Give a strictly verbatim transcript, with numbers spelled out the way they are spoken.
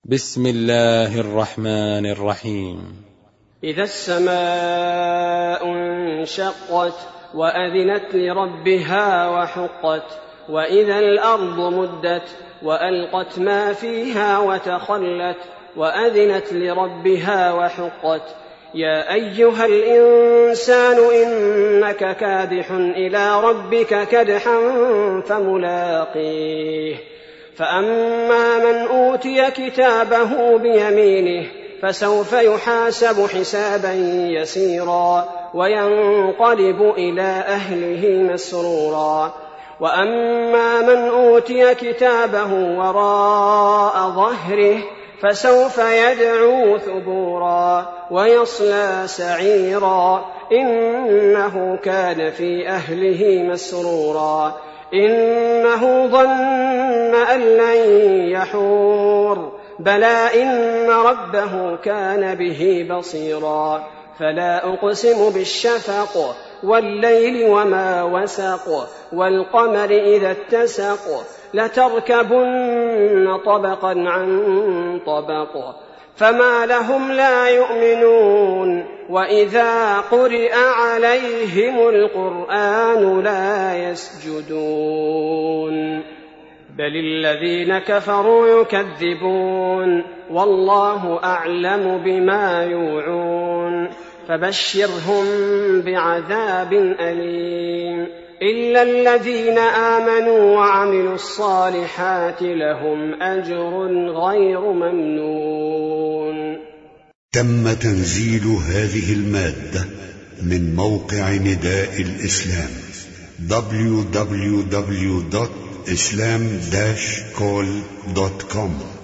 بسم الله الرحمن الرحيم. إذا السماء انشقت وأذنت لربها وحقت وإذا الأرض مدت وألقت ما فيها وتخلت وأذنت لربها وحقت يا أيها الإنسان إنك كادح إلى ربك كدحا فملاقيه فأما من أوتي كتابه بيمينه فسوف يحاسب حسابا يسيرا وينقلب إلى أهله مسرورا وأما من أوتي كتابه وراء ظهره فسوف يدعو ثبورا ويصلى سعيرا إنه كان في أهله مسرورا إنه ظن أن لن يحور بلى إن ربه كان به بصيرا فلا أقسم بالشفق والليل وما وسق والقمر إذا اتسق لتركبن طبقا عن طبق فما لهم لا يؤمنون وإذا قرئ عليهم القرآن لا يسجدون بل الذين كفروا يكذبون والله أعلم بما يوعون فبشرهم بعذاب أليم إلا الذين آمنوا وعملوا الصالحات لهم أجر غير ممنون. تم تنزيل هذه المادة من موقع نداء الإسلام دبليو دبليو دبليو دوت إسلام داش كول دوت كوم.